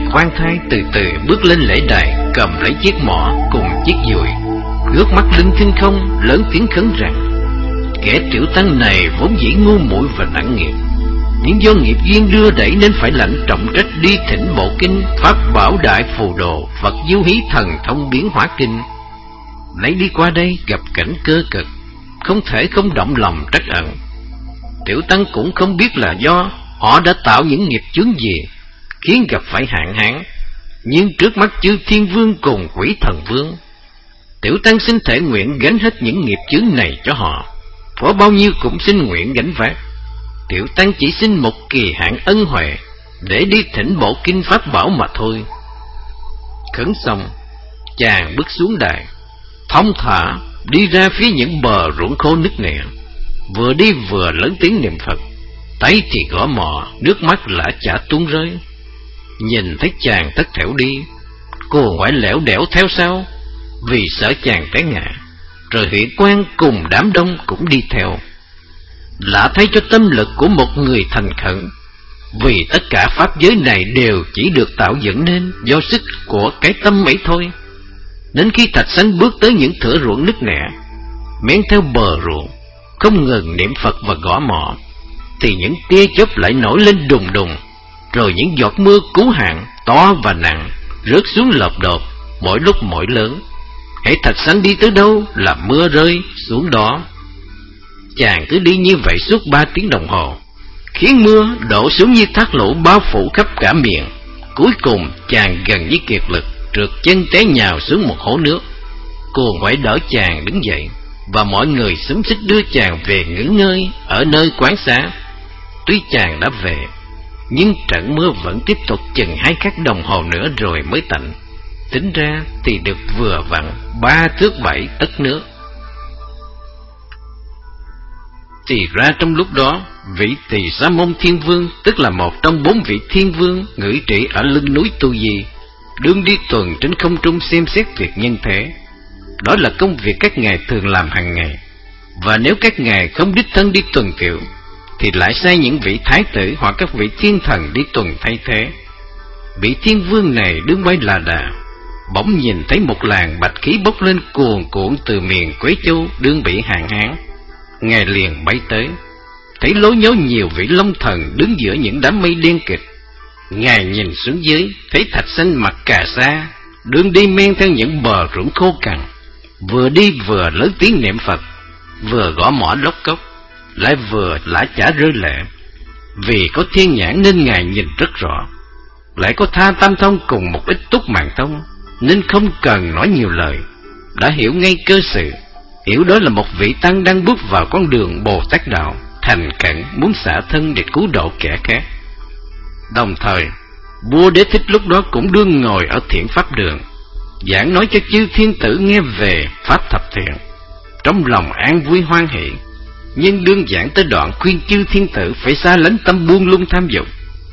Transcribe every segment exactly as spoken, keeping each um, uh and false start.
quan thai từ từ bước lên lễ đài, cầm lấy chiếc mõ cùng chiếc dùi, ngước mắt lên thiên không, lớn tiếng khấn rằng: kẻ tiểu tăng này vốn dĩ ngu muội và nặng nghiệp, nhưng do nghiệp duyên đưa đẩy nên phải lãnh trọng trách đi thỉnh bộ kinh pháp bảo đại phù đồ Phật diêu hí thần thông biến hóa kinh. Lấy đi qua đây gặp cảnh cơ cực, không thể không động lòng trách ẩn. Tiểu tăng cũng không biết là do họ đã tạo những nghiệp chướng gì khiến gặp phải hạn hán, nhưng trước mắt chư thiên vương cùng quỷ thần vương, tiểu tăng xin thể nguyện gánh hết những nghiệp chướng này cho họ, có bao nhiêu cũng xin nguyện gánh vác. Tiểu tăng chỉ xin một kỳ hạn ân huệ để đi thỉnh bộ kinh pháp bảo mà thôi. Khấn xong, chàng bước xuống đài, thong thả đi ra phía những bờ ruộng khô nứt nẻ, vừa đi vừa lớn tiếng niệm Phật, tay thì gõ mõ, nước mắt lã chả tuôn rơi. Nhìn thấy chàng tất thểu đi, cô ngoại lẻo đẻo theo sau, vì sợ chàng té ngã, rồi Huệ Quang cùng đám đông cũng đi theo. Lạ thay cho tâm lực của một người thành khẩn, vì tất cả pháp giới này đều chỉ được tạo dựng nên do sức của cái tâm ấy thôi. Đến khi Thạch Sanh bước tới những thửa ruộng nứt nẻ, men theo bờ ruộng, không ngừng niệm Phật và gõ mõ, thì những tia chớp lại nổi lên đùng đùng, rồi những giọt mưa cứu hạn to và nặng rớt xuống lợp đột, mỗi lúc mỗi lớn. Hễ Thạch Sanh đi tới đâu là mưa rơi xuống đó. Chàng cứ đi như vậy suốt ba tiếng đồng hồ, khiến mưa đổ xuống như thác lũ bao phủ khắp cả miệng. Cuối cùng chàng gần như kiệt lực, trượt chân té nhào xuống một hố nước. Cô ngoại đỡ chàng đứng dậy, và mọi người xúm xít đưa chàng về nghỉ ngơi ở nơi quán xá. Tuy chàng đã về, nhưng trận mưa vẫn tiếp tục chừng hai khắc đồng hồ nữa rồi mới tạnh. Tính ra thì được vừa vặn ba thước bảy tấc nước. Thì ra trong lúc đó, vị Tỳ Sa Môn Thiên Vương, tức là một trong bốn vị thiên vương ngự trị ở lưng núi Tu Di, đương đi tuần trên không trung xem xét việc nhân thế. Đó là công việc các ngài thường làm hàng ngày, và nếu các ngài không đích thân đi tuần tiệu, thì lại sai những vị thái tử hoặc các vị thiên thần đi tuần thay thế. Vị thiên vương này đứng bay là đà, bỗng nhìn thấy một làn bạch khí bốc lên cuồn cuộn từ miền Quế Châu đương bị hạn hán. Ngài liền bay tới, thấy lối nhố nhiều vị long thần đứng giữa những đám mây đen kịt. Ngài nhìn xuống dưới, thấy Thạch Sanh mặc cà sa, đương đi men theo những bờ ruộng khô cằn, vừa đi vừa lớn tiếng niệm Phật, vừa gõ mõ lóc cốc, lại vừa lã chả rơi lệ. Vì có thiên nhãn nên Ngài nhìn rất rõ, lại có tha tam thông cùng một ít túc mạng thông, nên không cần nói nhiều lời, đã hiểu ngay cơ sự, hiểu đó là một vị tăng đang bước vào con đường Bồ Tát đạo, thành khẩn muốn xả thân để cứu độ kẻ khác. Đồng thời, vua Đế Thích lúc đó cũng đương ngồi ở thiện pháp đường, giảng nói cho chư thiên tử nghe về pháp thập thiện, trong lòng an vui hoan hỷ. Nhưng đương giảng tới đoạn khuyên chư thiên tử phải xa lánh tâm buông lung tham dục,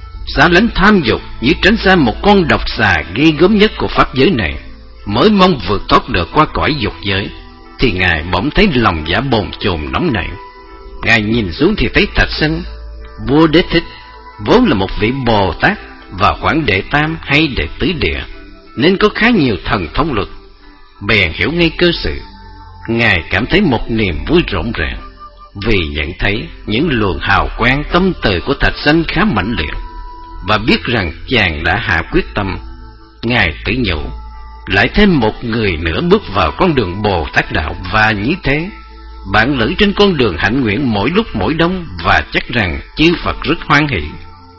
xa lánh tham dục như tránh xa một con độc xà ghê gớm nhất của pháp giới này, mới mong vượt thoát được qua cõi dục giới. Thì Ngài bỗng thấy lòng dạ bồn chồn nóng nảy. Ngài nhìn xuống thì thấy Thạch Sanh, vua Đế Thích, vốn là một vị Bồ Tát và khoảng đệ tam hay đệ tứ địa, nên có khá nhiều thần thông lực. Bèn hiểu ngay cơ sự, Ngài cảm thấy một niềm vui rộn ràng, vì nhận thấy những luồng hào quang tâm từ của Thạch Sanh khá mãnh liệt, và biết rằng chàng đã hạ quyết tâm. Ngài tự nhủ, lại thêm một người nữa bước vào con đường Bồ Tát đạo, và như thế bạn lữ trên con đường hạnh nguyện mỗi lúc mỗi đông, và chắc rằng chư Phật rất hoan hỷ.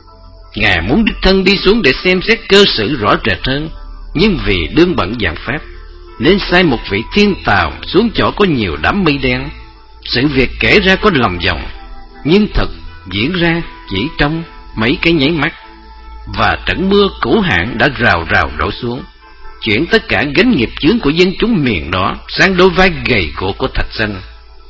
Ngài muốn đích thân đi xuống để xem xét cơ sự rõ rệt hơn, nhưng vì đương bận giảng pháp, nên sai một vị thiên tào xuống chỗ có nhiều đám mây đen. Sự việc kể ra có lòng vòng, nhưng thật diễn ra chỉ trong mấy cái nháy mắt, và trận mưa cũ hạn đã rào rào đổ xuống, chuyển tất cả gánh nghiệp chướng của dân chúng miền đó sang đôi vai gầy guộc của Thạch Sanh.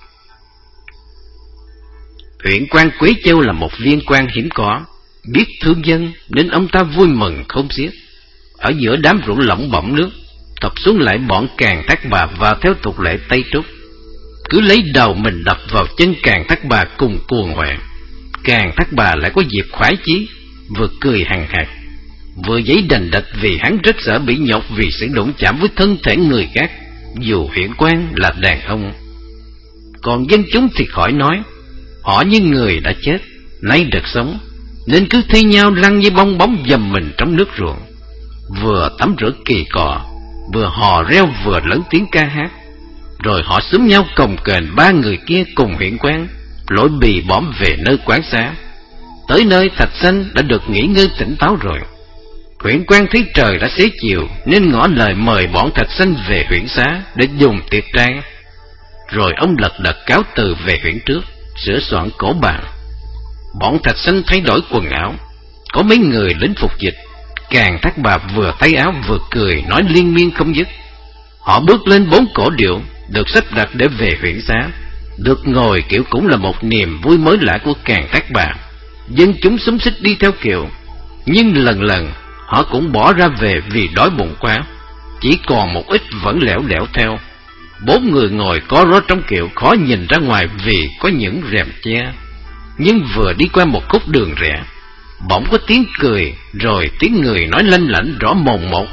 Huyện quan Quế Châu là một viên quan hiếm có, biết thương dân nên ông ta vui mừng không xiết. Ở giữa đám ruộng lỏng bọng nước, tập xuống lại bọn Càn Thác Bà và theo tục lệ Tây Trúc, cứ lấy đầu mình đập vào chân Càn Thác Bà cùng cuồng hoạn. Càn Thác Bà lại có dịp khoái chí, vừa cười hằng hạc, vừa giấy đành đạch vì hắn rất sợ bị nhục vì sự đụng chạm với thân thể người khác, dù huyện quan là đàn ông. Còn dân chúng thì khỏi nói, họ như người đã chết, nay được sống, nên cứ thi nhau lăn như bong bóng dầm mình trong nước ruộng, vừa tắm rửa kỳ cọ, vừa hò reo vừa lớn tiếng ca hát. Rồi họ xúm nhau cồng kềnh ba người kia cùng huyện quan lội bì bõm về nơi quán xá. Tới nơi Thạch Sanh đã được nghỉ ngơi tỉnh táo rồi. Huyện quan thấy trời đã xế chiều nên ngỏ lời mời bọn Thạch Sanh về huyện xá để dùng tiệc trai. Rồi ông lật đật cáo từ về huyện trước, sửa soạn cổ bàn. Bọn Thạch Sanh thay đổi quần áo, có mấy người lính phục dịch. Càn Thác Bà vừa tay áo vừa cười nói liên miên không dứt. Họ bước lên bốn cổ điệu được sắp đặt để về huyện xá. Được ngồi kiểu cũng là một niềm vui mới lạ của Càn Thác Bà. Dân chúng xúm xích đi theo kiệu, nhưng lần lần họ cũng bỏ ra về vì đói bụng quá. Chỉ còn một ít vẫn lẻo đẻo theo. Bốn người ngồi có ró trong kiệu khó nhìn ra ngoài vì có những rèm che. Nhưng vừa đi qua một khúc đường rẽ, bỗng có tiếng cười, rồi tiếng người nói lanh lảnh rõ mồn một.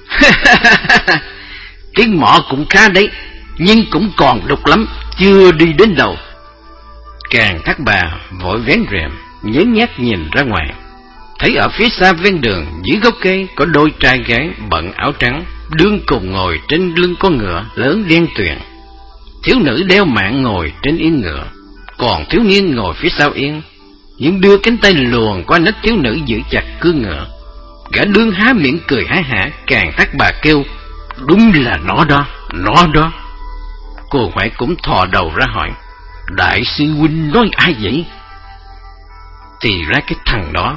Tiếng mọ cũng khá đấy, nhưng cũng còn đục lắm, chưa đi đến đâu. Càn Thác Bà vội vén rèm, nhớ nhác nhìn ra ngoài, thấy ở phía xa ven đường dưới gốc cây có đôi trai gái bận áo trắng đương cùng ngồi trên lưng con ngựa lớn đen tuyền. Thiếu nữ đeo mạng ngồi trên yên ngựa, còn thiếu niên ngồi phía sau yên, nhưng đưa cánh tay luồn qua nách thiếu nữ giữ chặt cương ngựa. Gã đương há miệng cười há hả. Càn Thác Bà kêu: đúng là nó đó, nó đó. Cô Huệ cũng thò đầu ra hỏi: đại sư huynh nói ai vậy? Thì ra cái thằng đó.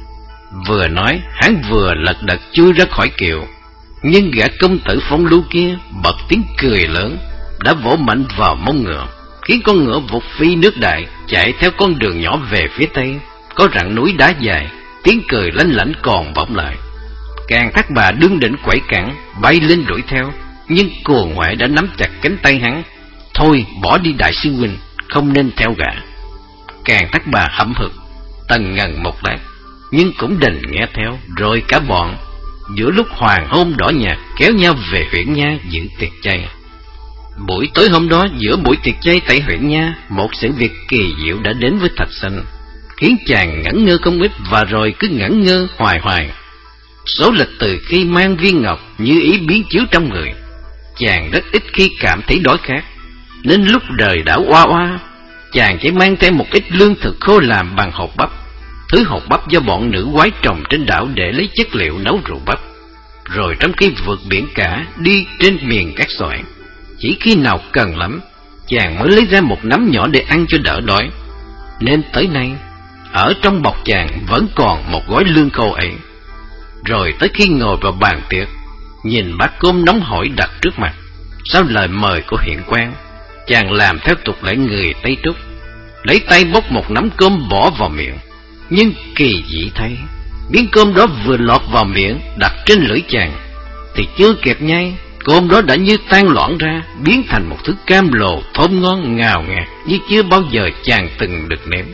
Vừa nói hắn vừa lật đật chui ra khỏi kiệu, nhưng gã công tử phong lưu kia bật tiếng cười lớn, đã vỗ mạnh vào mông ngựa, khiến con ngựa vụt phi nước đại, chạy theo con đường nhỏ về phía tây, có rặng núi đá dài. Tiếng cười lanh lảnh còn vọng lại. Càn Thác Bà đương định quẩy cẳng bay lên đuổi theo, nhưng Cuồng Ngoại đã nắm chặt cánh tay hắn: thôi bỏ đi đại sư huynh, không nên theo gã. Càn Thác Bà hậm hực tần ngần một lát, nhưng cũng đành nghe theo. Rồi cả bọn giữa lúc hoàng hôn đỏ nhạt kéo nhau về huyện Nha dự tiệc chay. Buổi tối hôm đó, giữa buổi tiệc chay tại huyện Nha, một sự việc kỳ diệu đã đến với Thạch Sanh, khiến chàng ngẩn ngơ không ít, và rồi cứ ngẩn ngơ hoài hoài. Số lịch từ khi mang viên ngọc như ý biến chiếu trong người, chàng rất ít khi cảm thấy đói khát, nên lúc đời đã oa oa, chàng chỉ mang theo một ít lương thực khô làm bằng hột bắp, thứ hột bắp do bọn nữ quái trồng trên đảo để lấy chất liệu nấu rượu bắp. Rồi trong khi vượt biển cả đi trên miền cát sỏi, chỉ khi nào cần lắm, chàng mới lấy ra một nắm nhỏ để ăn cho đỡ đói. Nên tới nay, ở trong bọc chàng vẫn còn một gói lương khô ấy. Rồi tới khi ngồi vào bàn tiệc, nhìn bát cơm nóng hổi đặt trước mặt, sau lời mời của huyện quan, chàng làm theo tục lệ người Tây Trúc, lấy tay bốc một nắm cơm bỏ vào miệng. Nhưng kỳ dị thay, miếng cơm đó vừa lọt vào miệng đặt trên lưỡi chàng, thì chưa kịp nhai, cơm đó đã như tan loãng ra, biến thành một thứ cam lồ thơm ngon ngào ngạt như chưa bao giờ chàng từng được nếm.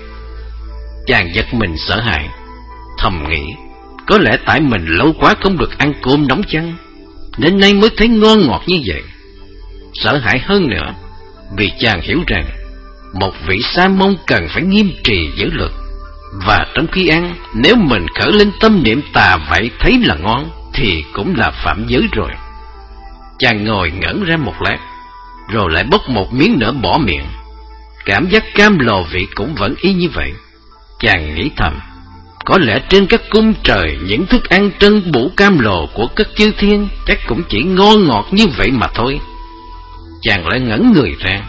Chàng giật mình sợ hãi, thầm nghĩ có lẽ tại mình lâu quá không được ăn cơm nóng chăng, nên nay mới thấy ngon ngọt như vậy. Sợ hãi hơn nữa, vì chàng hiểu rằng một vị sa môn cần phải nghiêm trì giới luật, và trong khi ăn, nếu mình khởi lên tâm niệm tà vậy thấy là ngon, thì cũng là phạm giới rồi. Chàng ngồi ngẩn ra một lát, rồi lại bốc một miếng nữa bỏ miệng. Cảm giác cam lồ vị cũng vẫn y như vậy. Chàng nghĩ thầm, có lẽ trên các cung trời, những thức ăn trân bủ cam lồ của các chư thiên chắc cũng chỉ ngon ngọt như vậy mà thôi. Chàng lại ngẩn người ra,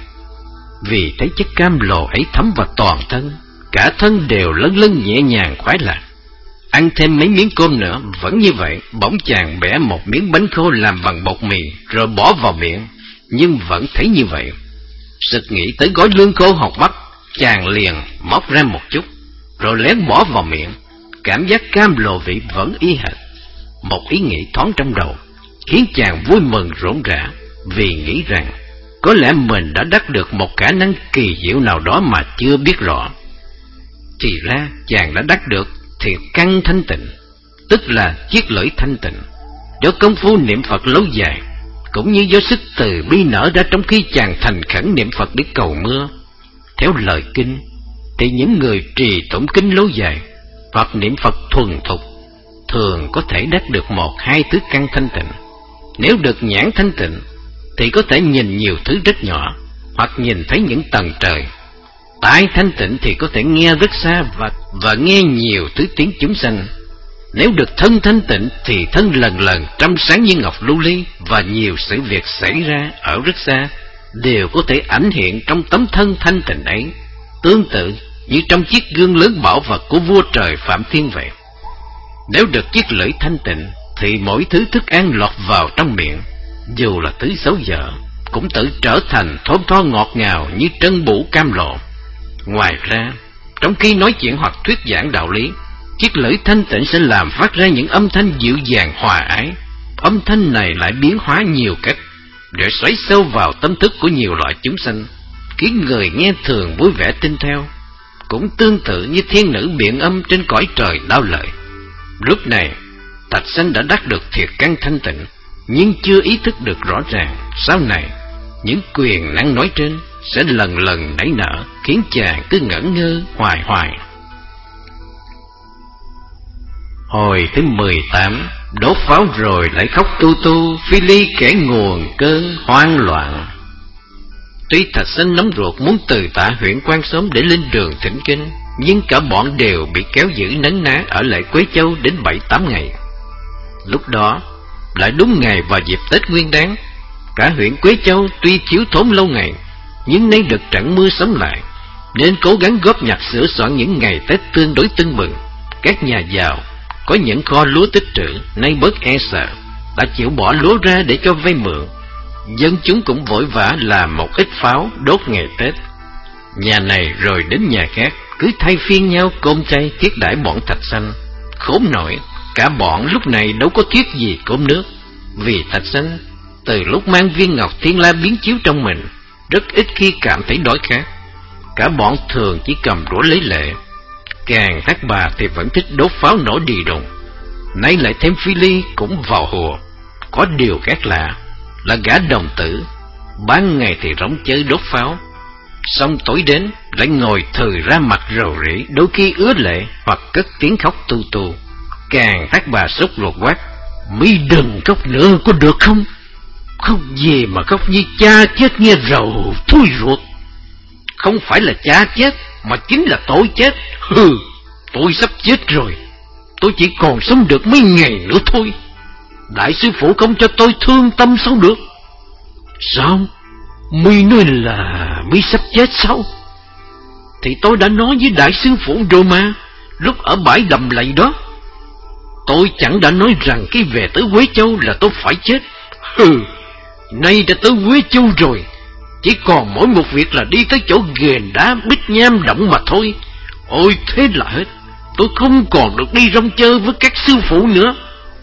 vì thấy chất cam lồ ấy thấm vào toàn thân, cả thân đều lân lân nhẹ nhàng khoái lạc. Ăn thêm mấy miếng cơm nữa vẫn như vậy. Bỗng chàng bẻ một miếng bánh khô làm bằng bột mì rồi bỏ vào miệng, nhưng vẫn thấy như vậy. Sực nghĩ tới gói lương khô hột bắp, chàng liền móc ra một chút rồi lén bỏ vào miệng. Cảm giác cam lồ vị vẫn y hệt. Một ý nghĩ thoáng trong đầu khiến chàng vui mừng rộn rã, vì nghĩ rằng có lẽ mình đã đắc được một khả năng kỳ diệu nào đó mà chưa biết rõ. Thì ra chàng đã đắc được thiệt căn thanh tịnh, tức là chiếc lưỡi thanh tịnh. Do công phu niệm Phật lâu dài, cũng như do sức từ bi nở ra trong khi chàng thành khẩn niệm Phật để cầu mưa. Theo lời kinh, thì những người trì tụng kinh lâu dài hoặc niệm Phật thuần thục thường có thể đắc được một hai tứ căn thanh tịnh. Nếu được nhãn thanh tịnh thì có thể nhìn nhiều thứ rất nhỏ, hoặc nhìn thấy những tầng trời. Tai thanh tịnh thì có thể nghe rất xa và, và nghe nhiều thứ tiếng chúng sanh. Nếu được thân thanh tịnh thì thân lần lần trong sáng như ngọc lưu ly, và nhiều sự việc xảy ra ở rất xa đều có thể ảnh hiện trong tấm thân thanh tịnh ấy, tương tự như trong chiếc gương lớn bảo vật của vua trời Phạm Thiên vậy. Nếu được chiếc lưỡi thanh tịnh thì mỗi thứ thức ăn lọt vào trong miệng, dù là thứ xấu dở, cũng tự trở thành thơm tho ngọt ngào như trân bủ cam lộ. Ngoài ra, trong khi nói chuyện hoặc thuyết giảng đạo lý, chiếc lưỡi thanh tịnh sẽ làm phát ra những âm thanh dịu dàng hòa ái. Âm thanh này lại biến hóa nhiều cách để xoáy sâu vào tâm thức của nhiều loại chúng sanh, khiến người nghe thường vui vẻ tin theo. Cũng tương tự như thiên nữ biện âm trên cõi trời đao lợi. Lúc này, Thạch Sanh đã đắc được thiệt căn thanh tịnh, nhưng chưa ý thức được rõ ràng sau này những quyền năng nói trên sẽ lần lần nảy nở, khiến chàng cứ ngẩn ngơ hoài hoài. Hồi thứ mười tám, đốt pháo rồi lại khóc tu tu, phi ly kẻ nguồn cơn hoang loạn. Tuy Thạch Sanh nóng ruột muốn từ Tạ huyện Quan Xóm để lên đường thỉnh kinh, nhưng cả bọn đều bị kéo giữ nấn ná ở lại Quế Châu đến bảy tám ngày. Lúc đó lại đúng ngày vào dịp Tết Nguyên Đán. Cả huyện Quế Châu tuy thiếu thốn lâu ngày, nhưng nay được trận mưa sống lại, nên cố gắng góp nhặt sửa soạn những ngày Tết tương đối tưng bừng. Các nhà giàu có những kho lúa tích trữ nay bớt e sợ, đã chịu bỏ lúa ra để cho vay mượn. Dân chúng cũng vội vã làm một ít pháo đốt ngày Tết. Nhà này rồi đến nhà khác, cứ thay phiên nhau cơm chay thiết đãi bọn Thạch Sanh. Khốn nổi, cả bọn lúc này đâu có thiết gì cơm nước, vì Thạch Sanh từ lúc mang viên ngọc thiên la biến chiếu trong mình, rất ít khi cảm thấy đói khát. Cả bọn thường chỉ cầm đũa lấy lệ. Càng Thác Bà thì vẫn thích đốt pháo nổ đì đùng. Nay lại thêm Phi Ly cũng vào hùa. Có điều khác lạ là gã đồng tử ban ngày thì rống chơi đốt pháo, xong tối đến lại ngồi thừ ra mặt rầu rĩ, đôi khi ứa lệ hoặc cất tiếng khóc tu tu. Càng Thác Bà sốt ruột quát: "Mi đừng khóc nữa có được không? Khóc gì mà khóc như cha chết nghe rầu thui ruột. Không phải là cha chết mà chính là tôi chết. Hừ, tôi sắp chết rồi. Tôi chỉ còn sống được mấy ngày nữa thôi. Đại sư phụ không cho tôi thương tâm sao được?" "Sao? Mi nói là Mi sắp chết sao?" "Thì tôi đã nói với đại sư phụ rồi mà, lúc ở bãi đầm lầy đó. Tôi chẳng đã nói rằng khi về tới Quế Châu là tôi phải chết. Hừ, nay đã tới Quế Châu rồi, chỉ còn mỗi một việc là đi tới chỗ ghềnh đá Bích Nham Động mà thôi. Ôi thế là hết, tôi không còn được đi rong chơi với các sư phụ nữa."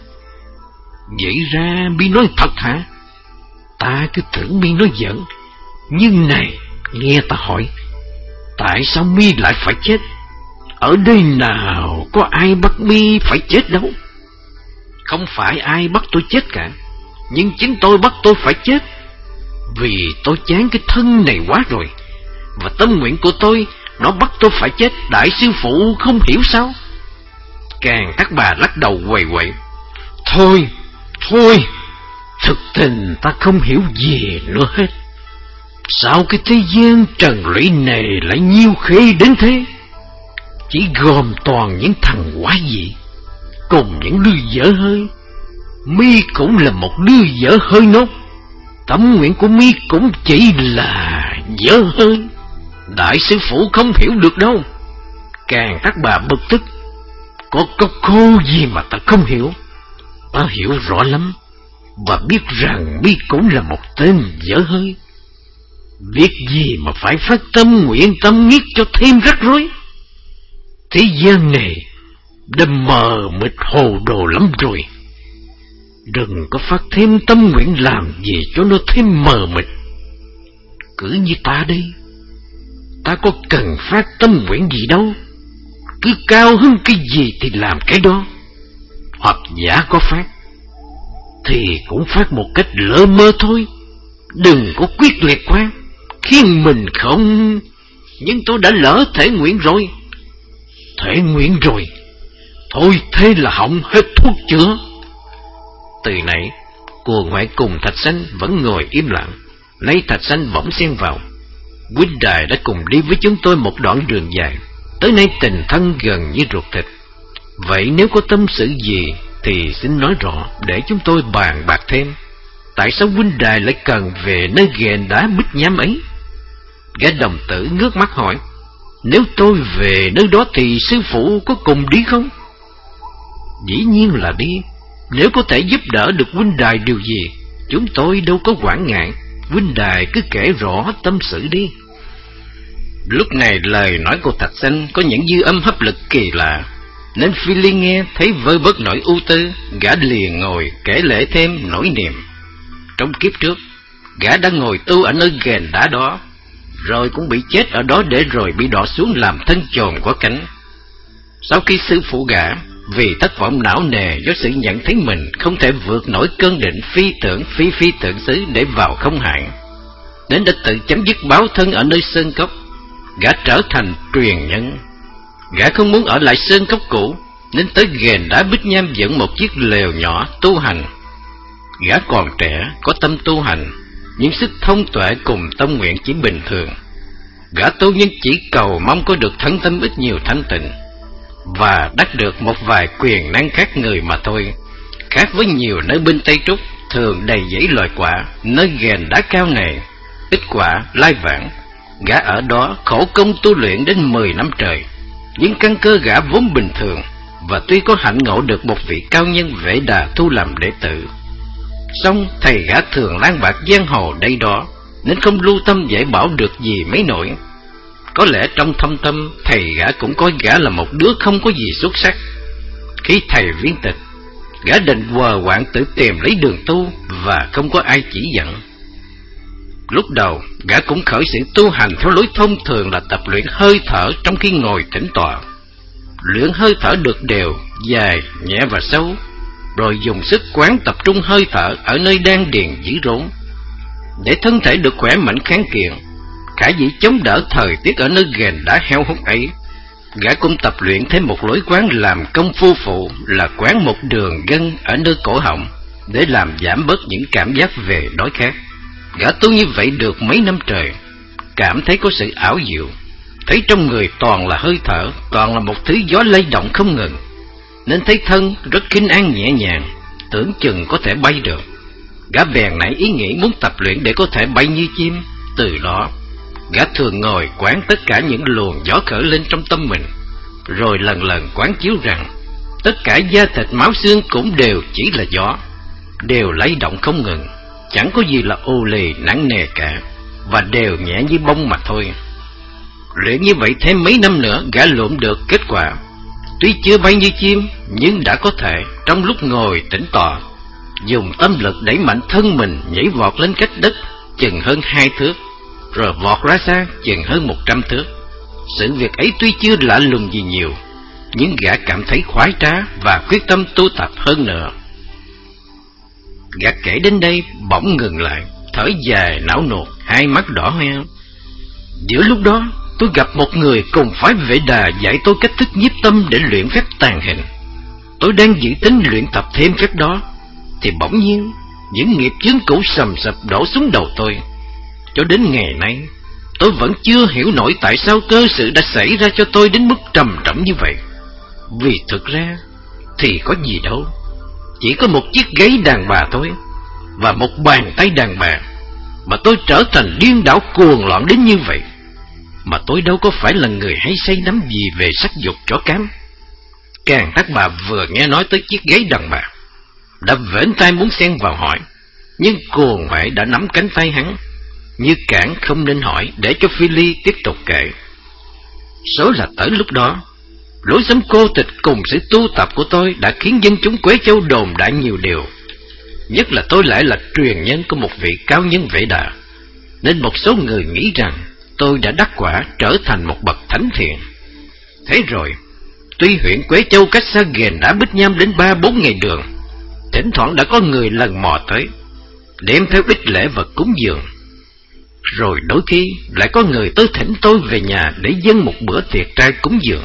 "Vậy ra Mi nói thật hả?" "Ta cứ tưởng Mi nói giỡn. Nhưng này, nghe ta hỏi, tại sao Mi lại phải chết? Ở đây nào có ai bắt Mi phải chết đâu." "Không phải ai bắt tôi chết cả, nhưng chính tôi bắt tôi phải chết. Vì tôi chán cái thân này quá rồi, và tâm nguyện của tôi nó bắt tôi phải chết. Đại sư phụ không hiểu sao?" Càng Thác Bà lắc đầu quầy quậy: "Thôi, thôi, thực tình ta không hiểu gì nữa hết. Sao cái thế gian trần lụy này lại nhiêu khê đến thế? Chỉ gồm toàn những thằng quá dị, cùng những đứa dở hơi. Mi cũng là một đứa dở hơi nốt. Tâm nguyện của Mi cũng chỉ là dở hơi. Đại sư phụ không hiểu được đâu." Càng Thác Bà bực tức: "Có cốc khô gì mà ta không hiểu? Ta hiểu rõ lắm, và biết rằng Mi cũng là một tên dở hơi. Việc gì mà phải phát tâm nguyện tâm nghiết cho thêm rắc rối? Thế gian này đã mờ mịt hồ đồ lắm rồi. Đừng có phát thêm tâm nguyện làm gì cho nó thêm mờ mịt. Cứ như ta đây, ta có cần phát tâm nguyện gì đâu, cứ cao hơn cái gì thì làm cái đó. hoặc giả có phát, thì cũng phát một cách lơ mơ thôi. Đừng có quyết liệt quá, khiến mình không... Nhưng tôi đã lỡ thể nguyện rồi. Thể nguyện rồi? Thôi thế là hỏng hết thuốc chữa. Từ nãy Cuồng Hoại cùng Thạch Sanh vẫn ngồi im lặng. Nay Thạch Sanh bỗng xen vào: huynh đài đã cùng đi với chúng tôi một đoạn đường dài, tới nay tình thân gần như ruột thịt. Vậy nếu có tâm sự gì thì xin nói rõ để chúng tôi bàn bạc thêm. Tại sao huynh đài lại cần về nơi ghềnh đá Bích Nham ấy? Gã đồng tử ngước mắt hỏi: nếu tôi về nơi đó thì sư phụ có cùng đi không? Dĩ nhiên là đi. Nếu có thể giúp đỡ được huynh đài điều gì, chúng tôi đâu có quản ngại. Huynh đài cứ kể rõ tâm sự đi. Lúc này lời nói của Thạch Sanh có những dư âm hấp lực kỳ lạ, nên Phi Ly nghe thấy vơi bớt nỗi ưu tư. Gã liền ngồi kể lể thêm nỗi niềm. Trong kiếp trước, gã đã ngồi tu ở nơi ghềnh đá đó, rồi cũng bị chết ở đó để rồi bị đọa xuống làm thân chồn có cánh. Sau khi sư phụ gã vì thất vọng não nề do sự nhận thấy mình không thể vượt nổi cơn định phi tưởng phi phi tưởng xứ để vào không hạn, nên đã tự chấm dứt báo thân ở nơi sơn cốc. Gã trở thành truyền nhân. Gã không muốn ở lại sơn cốc cũ, nên tới ghềnh đá Bích Nham dựng một chiếc lều nhỏ tu hành. Gã còn trẻ, có tâm tu hành, nhưng sức thông tuệ cùng tâm nguyện chỉ bình thường. Gã tu nhân chỉ cầu mong có được thân tâm ít nhiều thanh tịnh, và đắc được một vài quyền năng khác người mà thôi. Khác với nhiều nơi bên Tây Trúc thường đầy dãy loài quả, nơi ghềnh đá cao này ít quả lai vãng. Gã ở đó khổ công tu luyện đến mười năm trời, nhưng căn cơ gã vốn bình thường, và tuy có hạnh ngộ được một vị cao nhân Vệ Đà thu làm đệ tử, song thầy gã thường lang bạc giang hồ đây đó, nên không lưu tâm dạy bảo được gì mấy nổi. Có lẽ trong thâm tâm thầy gã cũng coi gã là một đứa không có gì xuất sắc. Khi thầy viên tịch, gã định quờ quạng tự tìm lấy đường tu, và không có ai chỉ dẫn. Lúc đầu gã cũng khởi sự tu hành theo lối thông thường là tập luyện hơi thở trong khi ngồi tĩnh tọa. Luyện hơi thở được đều, dài, nhẹ và sâu, rồi dùng sức quán tập trung hơi thở ở nơi đan điền dĩ rốn, để thân thể được khỏe mạnh kháng kiện, khả dĩ chống đỡ thời tiết ở nơi ghềnh đá heo hút ấy. Gã cũng tập luyện thêm một lối quán làm công phu phụ, là quán một đường gân ở nơi cổ họng, để làm giảm bớt những cảm giác về đói khát. Gã tu như vậy được mấy năm trời, cảm thấy có sự ảo diệu, thấy trong người toàn là hơi thở, toàn là một thứ gió lay động không ngừng, nên thấy thân rất khinh an nhẹ nhàng, tưởng chừng có thể bay được. Gã bèn nảy ý nghĩ muốn tập luyện để có thể bay như chim. Từ đó gã thường ngồi quán tất cả những luồng gió khởi lên trong tâm mình, rồi lần lần quán chiếu rằng tất cả da thịt máu xương cũng đều chỉ là gió, đều lay động không ngừng, chẳng có gì là ô lì nặng nề cả, và đều nhẹ như bông mà thôi. Luyện như vậy thêm mấy năm nữa, gã lượm được kết quả. Tuy chưa bay như chim, nhưng đã có thể trong lúc ngồi tĩnh tọa, dùng tâm lực đẩy mạnh thân mình nhảy vọt lên cách đất chừng hơn hai thước, rồi vọt ra xa chừng hơn một trăm thước. Sự việc ấy tuy chưa lạ lùng gì nhiều, nhưng gã cảm thấy khoái trá và quyết tâm tu tập hơn nữa. Gã kể đến đây bỗng ngừng lại, thở dài não nuột, hai mắt đỏ hoe. Giữa lúc đó tôi gặp một người cùng phái Vệ Đà dạy tôi cách thức nhiếp tâm để luyện phép tàn hình. Tôi đang dự tính luyện tập thêm phép đó, thì bỗng nhiên những nghiệp chướng cũ sầm sập đổ xuống đầu tôi. Cho đến ngày nay tôi vẫn chưa hiểu nổi tại sao cơ sự đã xảy ra cho tôi đến mức trầm trọng như vậy. Vì thực ra thì có gì đâu, chỉ có một chiếc gáy đàn bà thôi, và một bàn tay đàn bà, mà tôi trở thành điên đảo cuồng loạn đến như vậy. Mà tôi đâu có phải là người hay say đắm gì về sắc dục chó cám. Càng tác bà vừa nghe nói tới chiếc gáy đàn bà, đã vểnh tai muốn xen vào hỏi, nhưng Cuồng Hoại đã nắm cánh tay hắn, như cản không nên hỏi, để cho Phi Ly tiếp tục kể. Số là tới lúc đó, lối sống cô tịch cùng sự tu tập của tôi đã khiến dân chúng Quế Châu đồn đại nhiều điều. Nhất là tôi lại là truyền nhân của một vị cao nhân Vệ Đà, nên một số người nghĩ rằng tôi đã đắc quả trở thành một bậc thánh thiện. Thế rồi Tuy huyện Quế Châu cách xa Ghền Đá Bích Nham đến ba bốn ngày đường, thỉnh thoảng đã có người lần mò tới, đem theo ít lễ vật cúng dường. Rồi đôi khi lại có người tới thỉnh tôi về nhà để dâng một bữa tiệc trai cúng dường.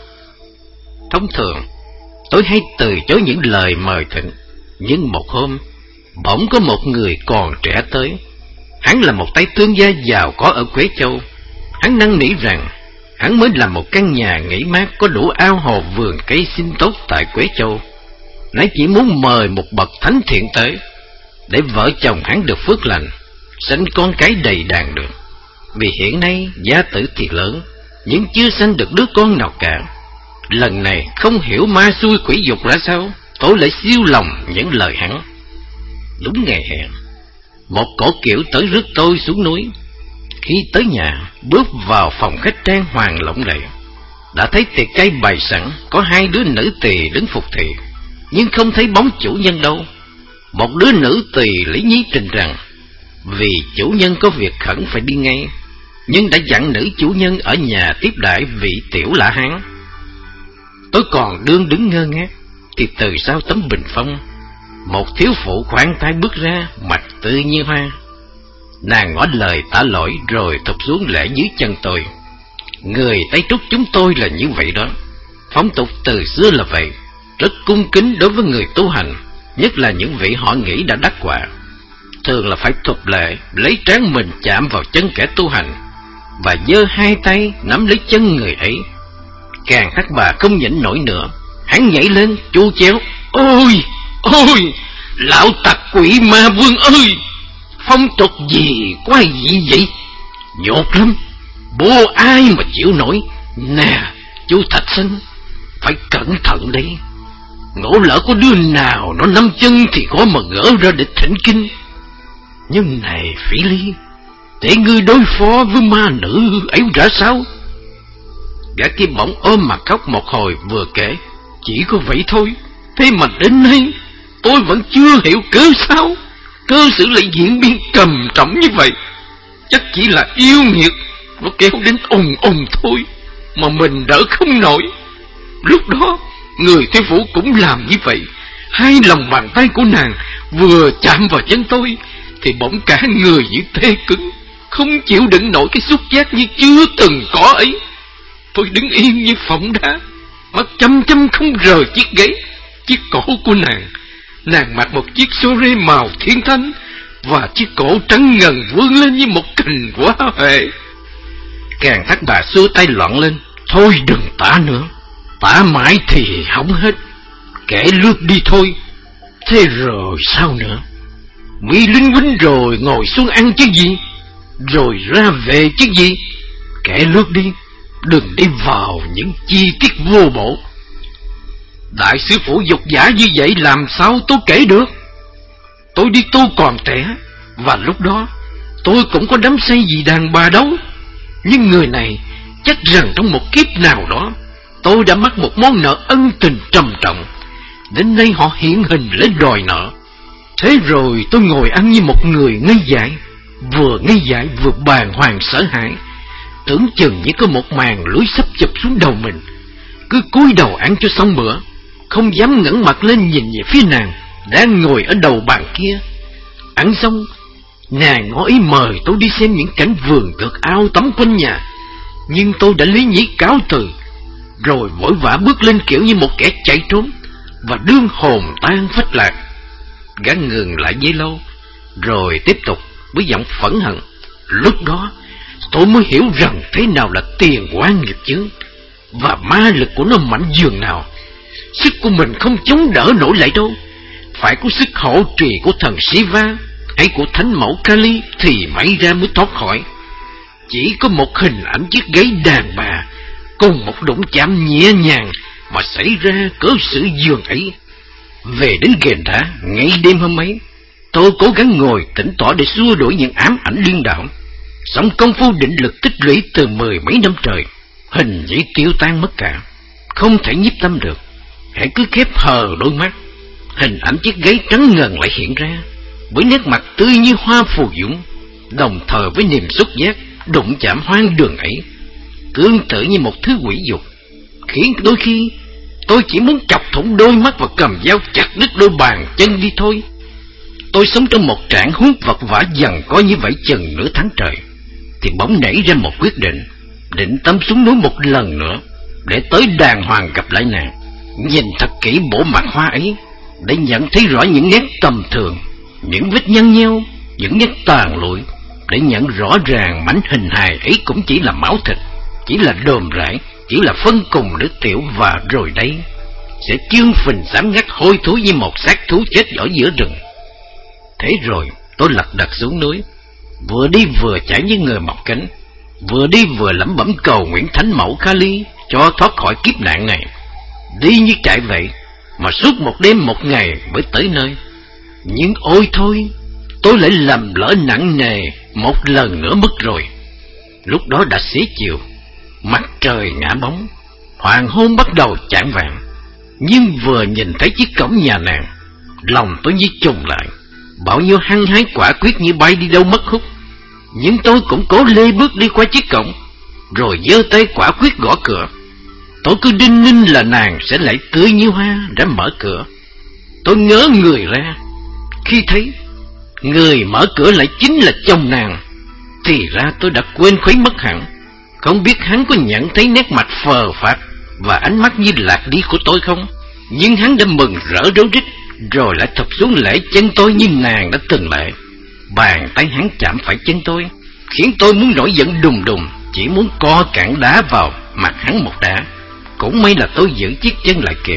Thông thường tôi hay từ chối những lời mời thỉnh, nhưng một hôm bỗng có một người còn trẻ tới. Hắn là một tay thương gia giàu có ở Quế Châu. Hắn năn nỉ rằng hắn mới làm một căn nhà nghỉ mát có đủ ao hồ vườn cây xinh tốt tại Quế Châu, nãy chỉ muốn mời một bậc thánh thiện tới, để vợ chồng hắn được phước lành, sinh con cái đầy đàn được. Vì hiện nay gia tử thì lớn, nhưng chưa sanh được đứa con nào cả. Lần này không hiểu ma xui quỷ dục ra sao, tôi lại siêu lòng những lời hắn. Đúng ngày hẹn, một cổ kiểu tới rước tôi xuống núi. Khi tới nhà, bước vào phòng khách trang hoàng lộng lẫy, đã thấy tiệc chay bày sẵn, có hai đứa nữ tỳ đứng phục thị, nhưng không thấy bóng chủ nhân đâu. Một đứa nữ tỳ lý nhí trình rằng vì chủ nhân có việc khẩn phải đi ngay, nhưng đã dặn nữ chủ nhân ở nhà tiếp đãi vị tiểu lã hán. Tôi còn đương đứng ngơ ngác, thì từ sau tấm bình phong, một thiếu phụ khoan thai bước ra, mặt tươi như hoa. Nàng ngỏ lời tả lỗi rồi thụp xuống lễ dưới chân tôi. Người Tây Trúc chúng tôi là như vậy đó, phong tục từ xưa là vậy, rất cung kính đối với người tu hành, nhất là những vị họ nghĩ đã đắc quả. Thường là phải thụp lệ, lấy trán mình chạm vào chân kẻ tu hành, và giơ hai tay nắm lấy chân người ấy. Càng Thác Bà không nhịn nổi nữa, hắn nhảy lên chu chéo: Ôi, ôi, lão tặc quỷ ma vương ơi, phong tục gì quái gì vậy? Nhột lắm, bố ai mà chịu nổi. Nè, chú Thạch Sinh, phải cẩn thận đấy. Ngộ lỡ có đứa nào nó nắm chân thì có mà gỡ ra để thỉnh kinh. Nhưng này Phỉ Ly, để ngươi đối phó với ma nữ ấy ra sao? Gã kia bỗng ôm mặt khóc một hồi, vừa kể: Chỉ có vậy thôi, thế mà đến nay tôi vẫn chưa hiểu cớ sao cơ sự lại diễn biến trầm trọng như vậy. Chắc chỉ là yêu nghiệt nó kéo đến ùng ùng thôi, mà mình đỡ không nổi. Lúc đó người thiếu phụ cũng làm như vậy. Hai lòng bàn tay của nàng vừa chạm vào chân tôi thì bỗng cả người như tê cứng, không chịu đựng nổi cái xúc giác như chưa từng có ấy. Tôi đứng yên như phỏng đá, mắt chăm chăm không rời chiếc ghế, chiếc cổ của nàng. Nàng mặc một chiếc xô rê màu thiên thanh, và chiếc cổ trắng ngần vươn lên như một cành hoa huệ. Càng Thác Bà xua tay loạn lên: Thôi đừng tả nữa, tả mãi thì hỏng hết, kể lướt đi thôi. Thế rồi sao nữa? Mỹ lính quýnh rồi ngồi xuống ăn chứ gì, rồi ra về chứ gì. Kể lướt đi, đừng đi vào những chi tiết vô bổ. Đại sư phụ dục giả như vậy làm sao tôi kể được? Tôi đi tu còn trẻ, và lúc đó tôi cũng có đắm say vì đàn bà đâu. Nhưng người này chắc rằng trong một kiếp nào đó tôi đã mắc một món nợ ân tình trầm trọng, đến nay họ hiện hình lấy đòi nợ. Thế rồi tôi ngồi ăn như một người ngây dại, vừa ngây dại vừa bàng hoàng sợ hãi, tưởng chừng như có một màn lưới sắp chụp xuống đầu mình. Cứ cúi đầu ăn cho xong bữa, không dám ngẩng mặt lên nhìn về phía nàng đang ngồi ở đầu bàn kia. Ăn xong, nàng ngỏ ý mời tôi đi xem những cảnh vườn tược ao tắm quanh nhà, nhưng tôi đã lý nhí cáo từ, rồi vội vã bước lên kiểu như một kẻ chạy trốn, và đương hồn tan phách lạc. Gã ngừng lại giây lâu, rồi tiếp tục với giọng phẫn hận: Lúc đó tôi mới hiểu rằng thế nào là tiền oan nghiệp chướng, và ma lực của nó mạnh dường nào. Sức của mình không chống đỡ nổi lại đâu, phải có sức hộ trì của thần Shiva hay của thánh mẫu Kali thì may ra mới thoát khỏi. Chỉ có một hình ảnh chiếc gáy đàn bà cùng một đụng chạm nhẹ nhàng mà xảy ra cớ sự dường ấy. Về đến Ghền Đá ngay đêm hôm ấy, tôi cố gắng ngồi tĩnh tọa để xua đuổi những ám ảnh điên đảo. Song công phu định lực tích lũy từ mười mấy năm trời hình như tiêu tan mất cả, không thể nhiếp tâm được. Hãy cứ khép hờ đôi mắt, hình ảnh chiếc gáy trắng ngần lại hiện ra, với nét mặt tươi như hoa phù dũng, đồng thời với niềm xúc giác đụng chạm hoang đường ấy, tương tự như một thứ quỷ dục, khiến đôi khi Tôi chỉ muốn chọc thủng đôi mắt và cầm dao chặt đứt đôi bàn chân đi thôi. Tôi sống trong một trạng huống vật vã dần có như vậy chừng nửa tháng trời, thì bỗng nảy ra một quyết định, định tâm xuống núi một lần nữa, để tới đàng hoàng gặp lại nàng, nhìn thật kỹ bộ mặt hoa ấy, để nhận thấy rõ những nét tầm thường, những vết nhăn nheo, những nét tàn lụi, để nhận rõ ràng mảnh hình hài ấy cũng chỉ là máu thịt, chỉ là đồm rải, chỉ là phân cùng để tiểu, và rồi đây sẽ chương phình xám ngắt hôi thối như một xác thú chết ở giữa rừng. Thế rồi tôi lật đật xuống núi, vừa đi vừa chảy với người mọc cánh, vừa đi vừa lẩm bẩm cầu nguyện Thánh Mẫu Kali cho thoát khỏi kiếp nạn này. Đi như chạy vậy mà suốt một đêm một ngày mới tới nơi. Nhưng ôi thôi, tôi lại lầm lỡ nặng nề một lần nữa mất rồi. Lúc đó đã xế chiều, mặt trời ngã bóng, hoàng hôn bắt đầu chạng vạng. Nhưng vừa nhìn thấy chiếc cổng nhà nàng, lòng tôi như trùng lại, bao nhiêu hăng hái quả quyết như bay đi đâu mất hút. Nhưng tôi cũng cố lê bước đi qua chiếc cổng, rồi giơ tay quả quyết gõ cửa. Tôi cứ đinh ninh là nàng sẽ lại tươi như hoa đã mở cửa. Tôi ngớ người ra khi thấy người mở cửa lại chính là chồng nàng. Thì ra tôi đã quên khuấy mất hẳn. Không biết hắn có nhận thấy nét mặt phờ phạc và ánh mắt như lạc đi của tôi không, nhưng hắn đã mừng rỡ rối rít, rồi lại thụp xuống lễ chân tôi như nàng đã từng lệ. Bàn tay hắn chạm phải chân tôi, khiến tôi muốn nổi giận đùng đùng, chỉ muốn co cản đá vào mặt hắn một đá. Cũng may là tôi giữ chiếc chân lại kịp.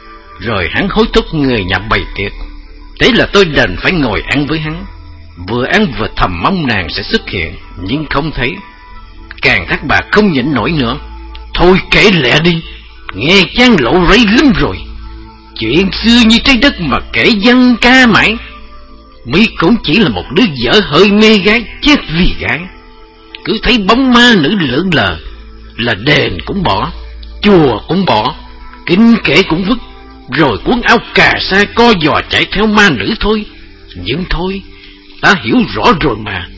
Rồi hắn hối thúc người nhà bày tiệc. Thế là tôi đành phải ngồi ăn với hắn, vừa ăn vừa thầm mong nàng sẽ xuất hiện, nhưng không thấy. Càng thác bà không nhịn nổi nữa. Thôi kể lẹ đi, nghe chán lộ rấy lắm rồi. Chuyện xưa như trái đất mà kể văn ca mãi. Mi cũng chỉ là một đứa vợ hơi mê gái, chết vì gái. Cứ thấy bóng ma nữ lượn lờ là đền cũng bỏ, chùa cũng bỏ, kinh kệ cũng vứt, rồi cuốn áo cà sa co giò chạy theo ma nữ thôi. Nhưng thôi, ta hiểu rõ rồi mà,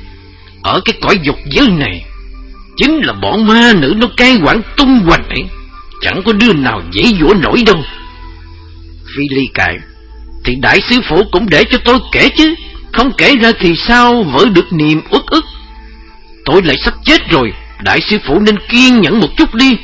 ở cái cõi dục giới này, chính là bọn ma nữ nó cai quản tung hoành ấy, chẳng có đứa nào dễ dũa nổi đâu. Phi Ly cãi: thì đại sư phụ cũng để cho tôi kể chứ, không kể ra thì sao vỡ được niềm uất ức. Tôi lại sắp chết rồi, đại sư phụ nên kiên nhẫn một chút đi.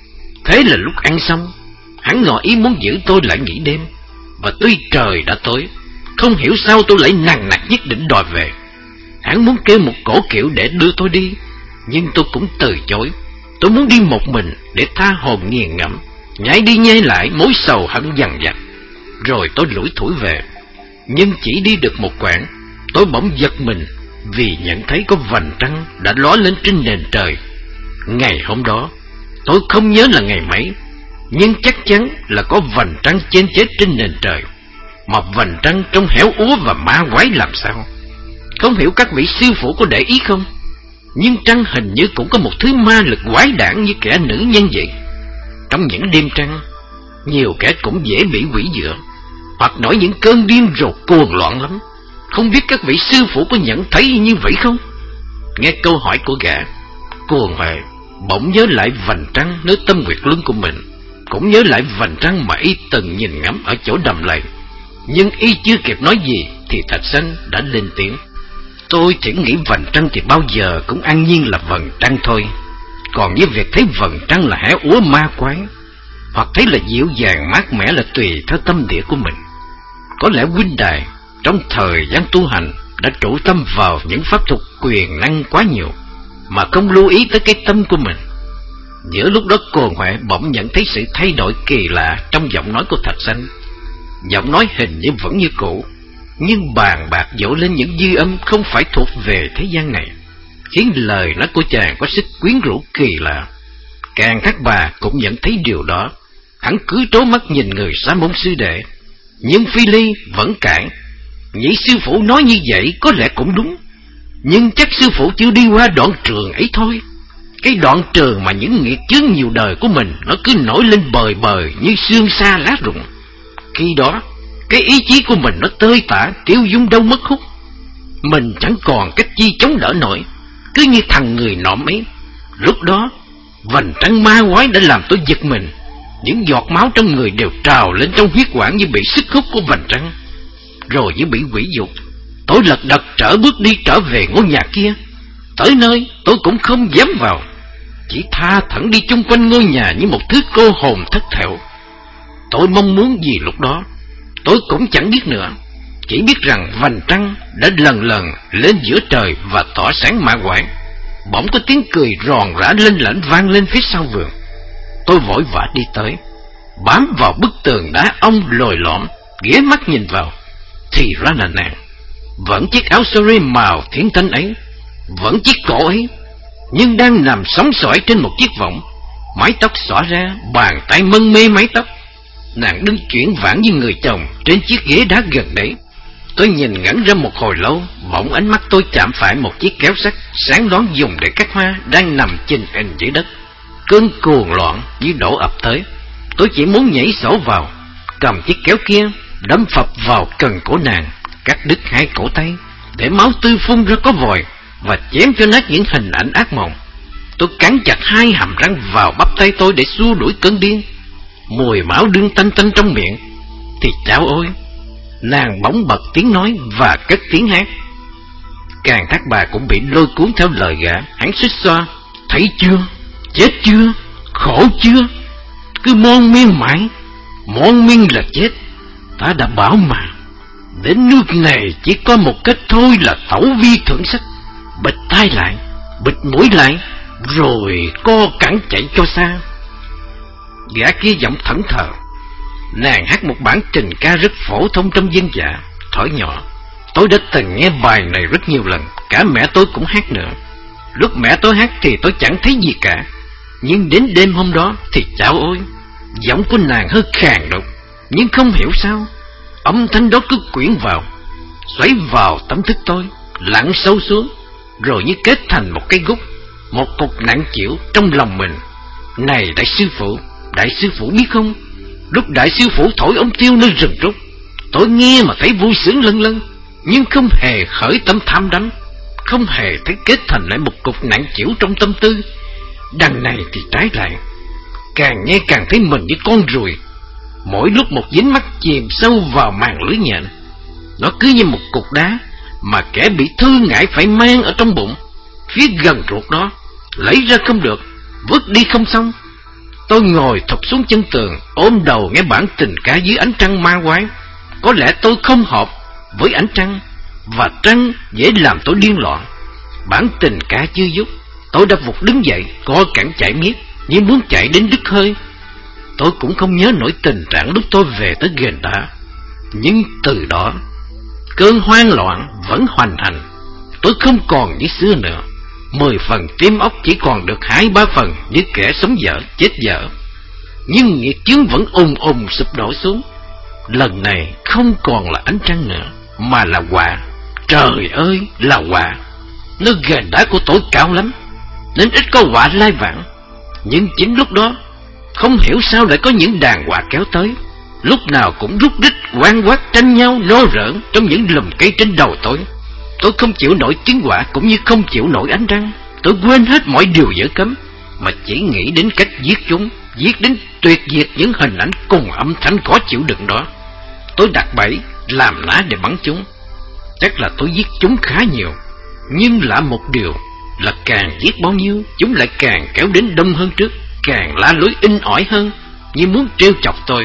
Thế là lúc ăn xong, hắn ngỏ ý muốn giữ tôi lại nghỉ đêm. Và tuy trời đã tối, không hiểu sao tôi lại nằng nặc nhất định đòi về. Hắn muốn kêu một cổ kiệu để đưa tôi đi, nhưng tôi cũng từ chối. Tôi muốn đi một mình để tha hồn nghiền ngẫm, nhảy đi nhảy lại mối sầu hận dằn vặt. Rồi tôi lủi thủi về. Nhưng chỉ đi được một quãng, tôi bỗng giật mình vì nhận thấy có vành trăng đã ló lên trên nền trời. Ngày hôm đó, tôi không nhớ là ngày mấy, nhưng chắc chắn là có vành trăng chen chết trên nền trời. Mà vành trăng trông héo úa và ma quái làm sao. Không hiểu các vị sư phụ có để ý không, nhưng trăng hình như cũng có một thứ ma lực quái đản như kẻ nữ nhân vậy. Trong những đêm trăng, nhiều kẻ cũng dễ bị quỷ dựa, hoặc nổi những cơn điên rồ cuồng loạn lắm. Không biết các vị sư phụ có nhận thấy như vậy không? Nghe câu hỏi của gã, Cuồng Huệ bỗng nhớ lại vành trăng nơi tâm nguyệt luân của mình, cũng nhớ lại vành trăng mà y từng nhìn ngắm ở chỗ đầm lầy. Nhưng y chưa kịp nói gì thì Thạch Sanh đã lên tiếng: tôi thì nghĩ vành trăng thì bao giờ cũng an nhiên là vầng trăng thôi. Còn như việc thấy vầng trăng là hẻ úa ma quái, hoặc thấy là dịu dàng mát mẻ là tùy theo tâm địa của mình. Có lẽ huynh đài trong thời gian tu hành đã trụ tâm vào những pháp thuật quyền năng quá nhiều, mà không lưu ý tới cái tâm của mình. Giữa lúc đó Cuồng Huệ bỗng nhận thấy sự thay đổi kỳ lạ trong giọng nói của Thạch Sanh. Giọng nói hình như vẫn như cũ, nhưng bàn bạc dỗ lên những dư âm không phải thuộc về thế gian này, khiến lời nói của chàng có sức quyến rũ kỳ lạ. Càng Thác Bà cũng nhận thấy điều đó. Hắn cứ trố mắt nhìn người Sa môn sư đệ, nhưng Phi Ly vẫn cãi: nhị sư phụ nói như vậy có lẽ cũng đúng, nhưng chắc sư phụ chưa đi qua đoạn trường ấy thôi. Cái đoạn trường mà những nghiệt chướng nhiều đời của mình nó cứ nổi lên bời bời như sương sa lá rụng. Khi đó cái ý chí của mình nó tơi tả tiêu dung đâu mất hút. Mình chẳng còn cách chi chống đỡ nổi, cứ như thằng người nọm ấy. Lúc đó vành trăng ma quái đã làm tôi giật mình, Những giọt máu trong người đều trào lên trong huyết quản như bị sức hút của vành trăng. Rồi như bị quỷ dục, tôi lật đật trở bước đi trở về ngôi nhà kia. Tới nơi tôi cũng không dám vào, chỉ tha thẩn đi chung quanh ngôi nhà như một thứ cô hồn thất thểu. Tôi mong muốn gì lúc đó tôi cũng chẳng biết nữa, chỉ biết rằng vành trăng đã lần lần lên giữa trời và tỏa sáng mạ quảng. Bỗng có tiếng cười ròn rã lên lảnh vang lên phía sau vườn. Tôi vội vã đi tới, bám vào bức tường đá ong lồi lõm, ghé mắt nhìn vào. Thì ra là nàng, vẫn chiếc áo sơ ri màu thiển thanh ấy, vẫn chiếc cổ ấy, nhưng đang nằm sóng xoài trên một chiếc võng, mái tóc xõa ra, bàn tay mân mê mái tóc. Nàng đứng chuyển vãng như người chồng trên chiếc ghế đá gần đấy. Tôi nhìn ngẩn ra một hồi lâu, bỗng ánh mắt tôi chạm phải một chiếc kéo sắt sáng loáng dùng để cắt hoa đang nằm chình hình dưới đất. Cơn cuồng loạn như đổ ập tới, tôi chỉ muốn nhảy sổ vào, cầm chiếc kéo kia đâm phập vào cần cổ nàng, cắt đứt hai cổ tay để máu tươi phun ra có vòi, và chém cho nát những hình ảnh ác mộng. Tôi cắn chặt hai hàm răng vào bắp tay tôi để xua đuổi cơn điên. Mùi máu đương tanh tanh trong miệng. Thì chao ôi, nàng bỗng bật tiếng nói và cất tiếng hát. Càng Thác Bà cũng bị lôi cuốn theo lời gã. Hắn xích xoa: thấy chưa, chết chưa, khổ chưa, cứ mon miên mãi, mon miên là chết. Ta đã bảo mà, đến nước này chỉ có một cách thôi là tẩu vi thượng sách, bịt tai lại, bịt mũi lại, rồi co cẳng chạy cho xa. Gã kia giọng thẫn thờ. Nàng hát một bản tình ca rất phổ thông trong dân dạ, thổi nhỏ. Tôi đã từng nghe bài này rất nhiều lần, cả mẹ tôi cũng hát nữa. Lúc mẹ tôi hát thì tôi chẳng thấy gì cả, nhưng đến đêm hôm đó thì chao ôi, giọng của nàng hơi khàn độc, nhưng không hiểu sao âm thanh đó cứ quyển vào, xoáy vào tâm thức tôi, lặn sâu xuống, rồi như kết thành một cái gút, một cục nặng chịu trong lòng mình. Này đại sư phụ, đại sư phụ biết không, lúc đại sư phụ thổi ống tiêu nơi rừng trúc, tôi nghe mà thấy vui sướng lân lân, nhưng không hề khởi tâm tham đắm, không hề thấy kết thành lại một cục nặng chịu trong tâm tư. Đằng này thì trái lại, càng nghe càng thấy mình như con ruồi, mỗi lúc một dính mắt chìm sâu vào màn lưới nhện. Nó cứ như một cục đá mà kẻ bị thư ngại phải mang ở trong bụng, phía gần ruột nó, lấy ra không được, vứt đi không xong. Tôi ngồi thụp xuống chân tường, ôm đầu nghe bản tình ca dưới ánh trăng ma quái. Có lẽ tôi không hợp với ánh trăng, và trăng dễ làm tôi điên loạn. Bản tình ca chưa dứt, tôi đã vụt đứng dậy, co cẳng chạy miết, như muốn chạy đến đứt hơi. Tôi cũng không nhớ nổi tình trạng lúc tôi về tới Ghền Đá, nhưng từ đó cơn hoang loạn vẫn hoành hành. Tôi không còn như xưa nữa, mười phần tim óc chỉ còn được hai ba phần, như kẻ sống dở chết dở. Nhưng nghiệt chướng vẫn ùng ùng sụp đổ xuống. Lần này không còn là ánh trăng nữa, mà là họa. Trời ơi, là họa. Nơi Ghền Đá của tôi cao lắm, nên ít có họa lai vãng. Nhưng chính lúc đó, không hiểu sao lại có những đàn họa kéo tới, lúc nào cũng rút rít oan quát tranh nhau nô rỡn trong những lùm cây trên đầu tôi. Tôi không chịu nổi tiếng họa, cũng như không chịu nổi ánh trăng. Tôi quên hết mọi điều dở cấm, mà chỉ nghĩ đến cách giết chúng, giết đến tuyệt diệt những hình ảnh cùng âm thanh khó chịu đựng đó. Tôi đặt bẫy làm ná để bắn chúng. Chắc là tôi giết chúng khá nhiều, nhưng lạ một điều là càng giết bao nhiêu, chúng lại càng kéo đến đông hơn trước, càng la lối in ỏi hơn, như muốn trêu chọc tôi.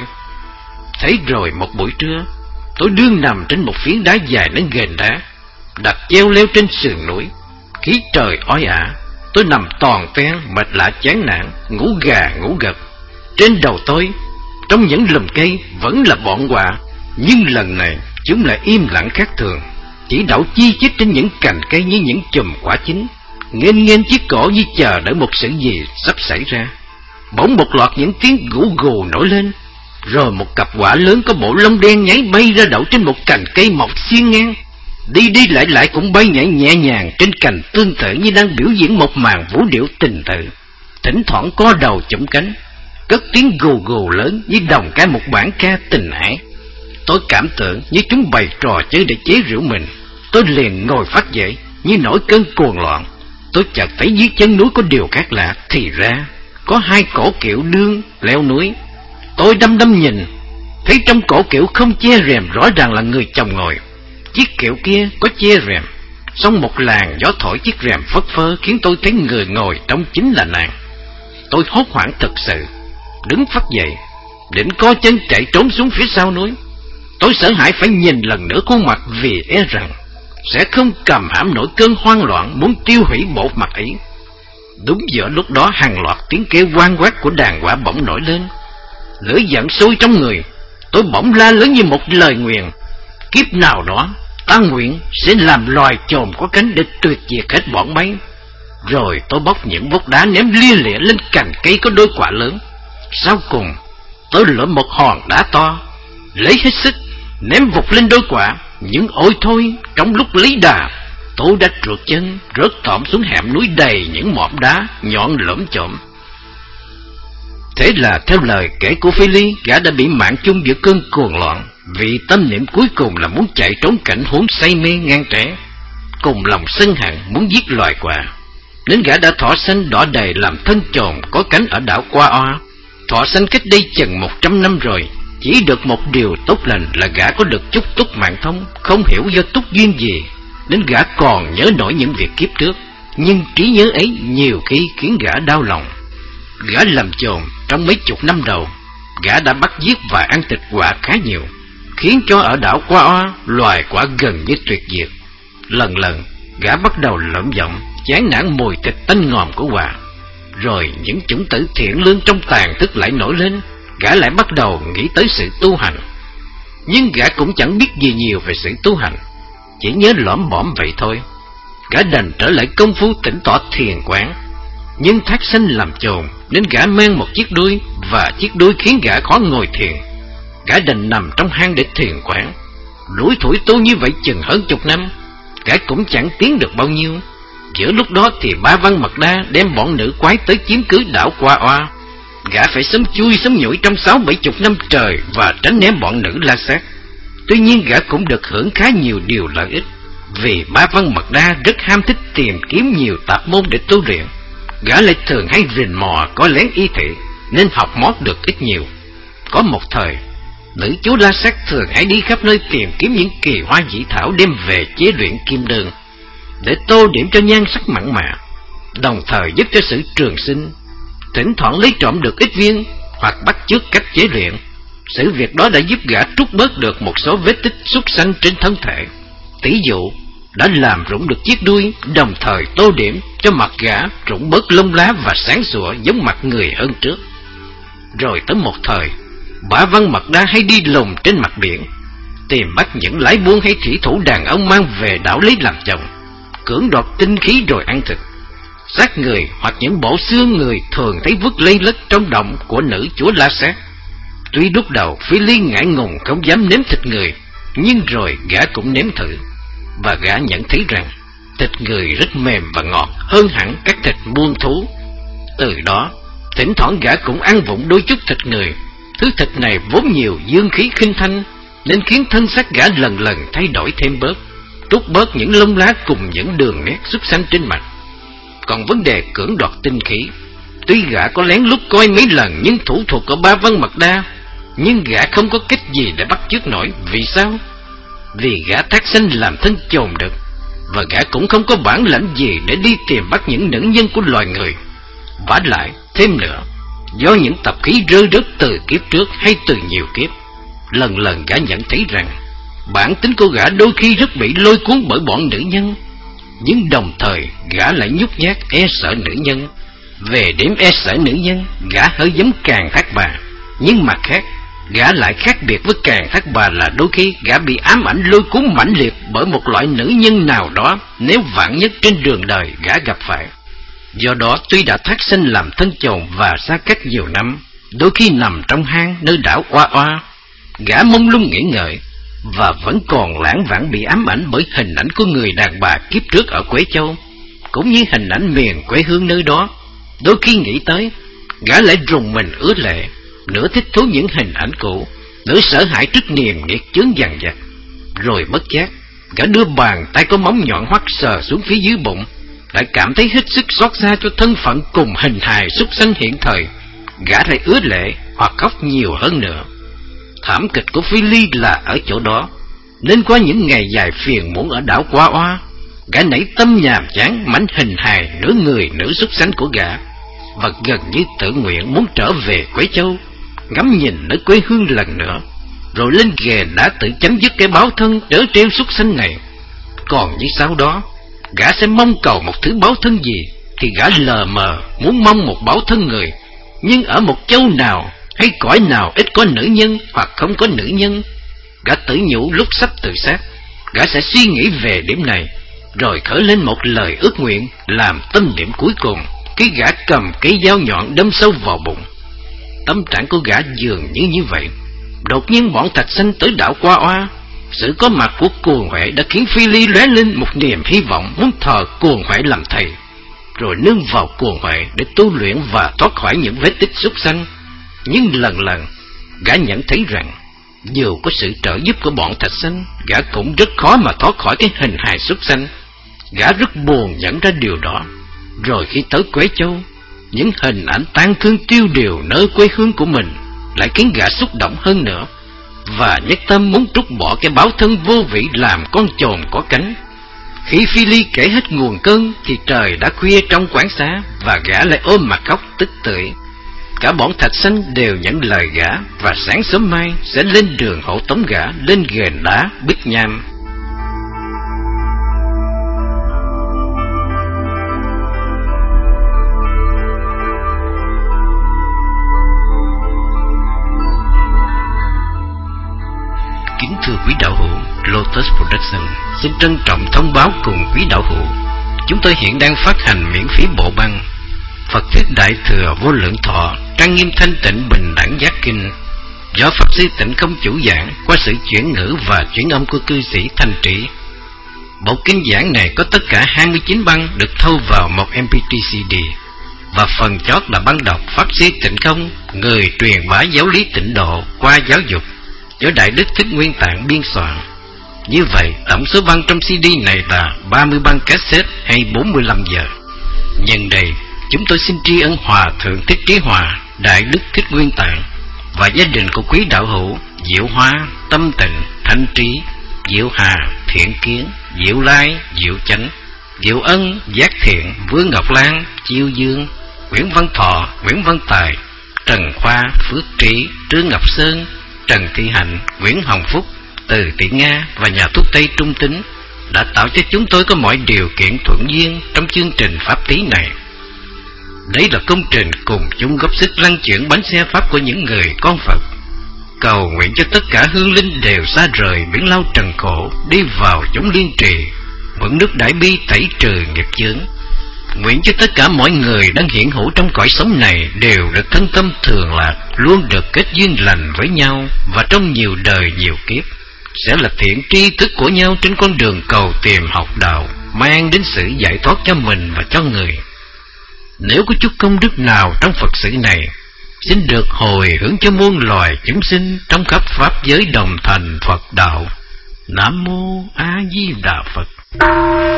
Thế rồi một buổi trưa, tôi đương nằm trên một phiến đá dài đến Ghền Đá, đặt treo leo trên sườn núi. Khí trời oi ả, tôi nằm toàn ven, mệt lạ chán nản, ngủ gà ngủ gật. Trên đầu tôi, trong những lùm cây vẫn là bọn quạ, nhưng lần này chúng lại im lặng khác thường, chỉ đậu chi chít trên những cành cây như những chùm quả chín, nghênh nghênh chiếc cổ như chờ đợi một sự gì sắp xảy ra. Bỗng một loạt những tiếng gù gù nổi lên, rồi một cặp quạ lớn có bộ lông đen nháy bay ra đậu trên một cành cây mọc xiên ngang, đi đi lại lại cũng bay nhảy nhẹ nhàng trên cành, tương tự như đang biểu diễn một màn vũ điệu tình tự. Thỉnh thoảng co đầu chụm cánh, cất tiếng gù gù lớn như đồng ca một bản ca tình ái. Tôi cảm tưởng như chúng bày trò chơi để chế giễu mình. Tôi liền ngồi phát dậy như nổi cơn cuồng loạn. Tôi chợt thấy dưới chân núi có điều khác lạ. Thì ra có hai cổ kiệu đương leo núi, Tôi đăm đăm nhìn, thấy trong cổ kiệu không che rèm rõ ràng là người chồng ngồi. Chiếc kiệu kia có che rèm, song một làn gió thổi chiếc rèm phất phơ khiến tôi thấy người ngồi trong chính là nàng. Tôi hốt hoảng thật sự, đứng phắt dậy, định co chân chạy trốn xuống phía sau núi. Tôi sợ hãi phải nhìn lần nữa khuôn mặt vì e rằng sẽ không cầm hãm nổi cơn hoang loạn muốn tiêu hủy bộ mặt ấy. Đúng giữa lúc đó hàng loạt tiếng kêu oan quát của đàn quạ bỗng nổi lên. Lửa giận sôi trong người, tôi bỗng la lớn như một lời nguyền: kiếp nào đó ta nguyện sẽ làm loài chồn có cánh để tuyệt diệt hết bọn bay. Rồi tôi bóc những vốc đá ném lia lịa lên cành cây có đôi quả lớn. Sau cùng tôi lượm một hòn đá to, lấy hết sức ném vụt lên đôi quả. Nhưng ôi thôi, trong lúc lấy đà, tôi đã trượt chân rớt thõm xuống hẻm núi đầy những mỏm đá nhọn lởm chởm. Thế là theo lời kể của Phi Ly, gã đã bị mạng chung giữa cơn cuồng loạn, vì tâm niệm cuối cùng là muốn chạy trốn cảnh huống say mê ngang trẻ, cùng lòng sân hận muốn giết loài quạ, nên gã đã thọ sanh đỏ đầy làm thân chồn có cánh ở đảo Qua Oa. Thọ sanh cách đây chừng một trăm năm rồi. Chỉ được một điều tốt lành là gã có được chút túc mạng thông, không hiểu do túc duyên gì nên gã còn nhớ nổi những việc kiếp trước, nhưng trí nhớ ấy nhiều khi khiến gã đau lòng. Gã làm chồn trong mấy chục năm đầu, gã đã bắt giết và ăn thịt quạ khá nhiều, khiến cho ở đảo Qua Oa loài quạ gần như tuyệt diệt. Lần lần gã bắt đầu lợm giọng, chán nản mùi thịt tanh ngòm của quạ. Rồi những chủng tử thiện lương trong tàn thức lại nổi lên, gã lại bắt đầu nghĩ tới sự tu hành. Nhưng gã cũng chẳng biết gì nhiều về sự tu hành, chỉ nhớ lõm bõm vậy thôi. Gã đành trở lại công phu tĩnh tọa thiền quán. Nhưng thác sanh làm chồn nên gã mang một chiếc đuôi, và chiếc đuôi khiến gã khó ngồi thiền. Gã đành nằm trong hang để thiền quán. Lủi thủi tu như vậy chừng hơn chục năm, gã cũng chẳng tiến được bao nhiêu. Giữa lúc đó thì Ba Văn Mật Đa đem bọn nữ quái tới chiếm cứ đảo Qua Oa. Gã phải sớm chui sớm nhủi trong sáu bảy chục năm trời và tránh né bọn nữ la sát. Tuy nhiên gã cũng được hưởng khá nhiều điều lợi ích, vì Ba Văn Mật Đa rất ham thích tìm kiếm nhiều tạp môn để tu luyện. Gã lại thường hay rình mò có lén y thị, nên học mót được ít nhiều. Có một thời, nữ chúa la sát thường hay đi khắp nơi tìm kiếm những kỳ hoa dị thảo đem về chế luyện kim đơn, để tô điểm cho nhan sắc mặn mà, đồng thời giúp cho sự trường sinh. Thỉnh thoảng lấy trộm được ít viên, hoặc bắt chước cách chế luyện. Sự việc đó đã giúp gã trút bớt được một số vết tích súc sanh trên thân thể. Tỷ dụ đã làm rụng được chiếc đuôi, đồng thời tô điểm cho mặt gã rụng bớt lông lá và sáng sủa giống mặt người hơn trước. Rồi tới một thời, Ba Văn Mật Đa hay đi lùng trên mặt biển, tìm bắt những lái buôn hay thủy thủ đàn ông mang về đảo lấy làm chồng, cưỡng đoạt tinh khí rồi ăn thịt. Xác người hoặc những bộ xương người thường thấy vứt lây lất trong động của nữ chúa la sát. Tuy lúc đầu Phi Ly ngại ngùng không dám nếm thịt người, nhưng rồi gã cũng nếm thử, và gã nhận thấy rằng thịt người rất mềm và ngọt hơn hẳn các thịt muôn thú. Từ đó thỉnh thoảng gã cũng ăn vụng đôi chút thịt người. Thứ thịt này vốn nhiều dương khí khinh thanh, nên khiến thân xác gã lần lần thay đổi thêm bớt, trút bớt những lông lá cùng những đường nét súc sanh trên mặt. Còn vấn đề cưỡng đoạt tinh khí, tuy gã có lén lút coi mấy lần nhưng thủ thuật của Ba Văn Mật Đa, nhưng gã không có cách gì để bắt chước nổi. Vì sao? Vì gã thác sanh làm thân chồn được, và gã cũng không có bản lãnh gì để đi tìm bắt những nữ nhân của loài người. Vả lại thêm nữa, do những tập khí rơi rớt từ kiếp trước hay từ nhiều kiếp, lần lần gã nhận thấy rằng bản tính của gã đôi khi rất bị lôi cuốn bởi bọn nữ nhân. Nhưng đồng thời gã lại nhút nhát e sợ nữ nhân. Về điểm e sợ nữ nhân, gã hơi giống Càn Thác Bà. Nhưng mặt khác, gã lại khác biệt với Càn Thác Bà là đôi khi gã bị ám ảnh lôi cuốn mãnh liệt bởi một loại nữ nhân nào đó, nếu vạn nhất trên đường đời gã gặp phải. Do đó tuy đã thác sanh làm thân chồn và xa cách nhiều năm, đôi khi nằm trong hang nơi đảo Oa Oa, gã mông lung nghĩ ngợi, và vẫn còn lãng vãng bị ám ảnh bởi hình ảnh của người đàn bà kiếp trước ở Quế Châu, cũng như hình ảnh miền quê hương nơi đó. Đôi khi nghĩ tới, gã lại rùng mình ứa lệ, nửa thích thú những hình ảnh cũ, nửa sợ hãi trước niềm nghiệt chướng dằn vặt. Rồi bất giác, gã đưa bàn tay có móng nhọn hoắt sờ xuống phía dưới bụng, lại cảm thấy hết sức xót xa cho thân phận cùng hình hài súc sanh hiện thời. Gã lại ứa lệ, hoặc khóc nhiều hơn nữa. Thảm kịch của Phi Ly là ở chỗ đó, nên qua những ngày dài phiền muộn ở đảo Qua Oa, gã nảy tâm nhàm chán mảnh hình hài nửa người nửa súc sanh của gã, và gần như tự nguyện muốn trở về Quế Châu, ngắm nhìn nơi quê hương lần nữa, rồi lên ghề đã tự chấm dứt cái báo thân trớ trêu súc sanh này. Còn như sau đó, gã sẽ mong cầu một thứ báo thân gì, thì gã lờ mờ muốn mong một báo thân người, nhưng ở một châu nào hay cõi nào ít có nữ nhân hoặc không có nữ nhân. Gã tự nhủ lúc sắp tự sát, gã sẽ suy nghĩ về điểm này, rồi khởi lên một lời ước nguyện làm tâm điểm cuối cùng khi gã cầm cây dao nhọn đâm sâu vào bụng. Tâm trạng của gã dường như như vậy. Đột nhiên bọn Thạch Sanh tới đảo Qua Oa. Sự có mặt của Cuồng Huệ đã khiến Phi Ly lóe lên một niềm hy vọng muốn thờ Cuồng Huệ làm thầy, rồi nương vào Cuồng Huệ để tu luyện và thoát khỏi những vết tích súc sanh. Nhưng lần lần gã nhận thấy rằng dù có sự trợ giúp của bọn Thạch Sanh, gã cũng rất khó mà thoát khỏi cái hình hài súc sanh. Gã rất buồn nhận ra điều đó. Rồi khi tới Quế Châu, những hình ảnh tang thương tiêu điều nơi quê hương của mình lại khiến gã xúc động hơn nữa, và nhất tâm muốn trút bỏ cái báo thân vô vị làm con chồn có cánh. Khi Phi Ly kể hết nguồn cơn thì trời đã khuya trong quán xá, và gã lại ôm mặt khóc tức tưởi. Cả bọn Thạch Sanh đều nhận lời gã, và sáng sớm mai sẽ lên đường hộ tống gã lên ghềnh đá Bích Nham. Kính thưa quý đạo hữu, Lotus Production xin trân trọng thông báo cùng quý đạo hữu, chúng tôi hiện đang phát hành miễn phí bộ băng Phật thuyết Đại Thừa Vô Lượng Thọ, trang nghiêm thanh tịnh bình đẳng giác kinh, do Pháp Sư Tịnh Không chủ giảng qua sự chuyển ngữ và chuyển âm của cư sĩ Thanh Trí. Bộ kinh giảng này có tất cả hai mươi chín băng được thâu vào một em pê ba xê đê, và phần chót là băng đọc Pháp Sư Tịnh Không, người truyền bá giáo lý tịnh độ qua giáo dục, do Đại Đức Thích Nguyên Tạng biên soạn. Như vậy, tổng số băng trong xê đê này là ba mươi băng cassette hay bốn mươi lăm giờ. Nhân đây, chúng tôi xin tri ân Hòa Thượng Thích Trí Hòa, Đại Đức Thích Nguyên Tạng và gia đình của quý đạo hữu Diệu Hoa, Tâm Tịnh, Thanh Trí, Diệu Hà, Thiện Kiến, Diệu Lai, Diệu Chánh, Diệu Ân, Giác Thiện, Vương Ngọc Lan, Chiêu Dương, Nguyễn Văn Thọ, Nguyễn Văn Tài, Trần Khoa, Phước Trí, Trương Ngọc Sơn, Trần Thị Hạnh, Nguyễn Hồng Phúc, Từ Thị Nga và nhà thuốc Tây Trung Tính đã tạo cho chúng tôi có mọi điều kiện thuận duyên trong chương trình pháp tí này. Đây là công trình cùng chung góp sức lăn chuyển bánh xe pháp của những người con Phật. Cầu nguyện cho tất cả hương linh đều xa rời biển lao trần khổ, đi vào chốn liên trì, mượn nước đại bi tẩy trừ nghiệp chướng. Nguyện cho tất cả mọi người đang hiện hữu trong cõi sống này đều được thân tâm thường lạc, luôn được kết duyên lành với nhau, và trong nhiều đời nhiều kiếp sẽ là thiện tri thức của nhau trên con đường cầu tìm học đạo, mang đến sự giải thoát cho mình và cho người. Nếu có chút công đức nào trong Phật sự này, xin được hồi hướng cho muôn loài chúng sinh trong khắp pháp giới đồng thành Phật đạo. Nam mô A Di Đà Phật.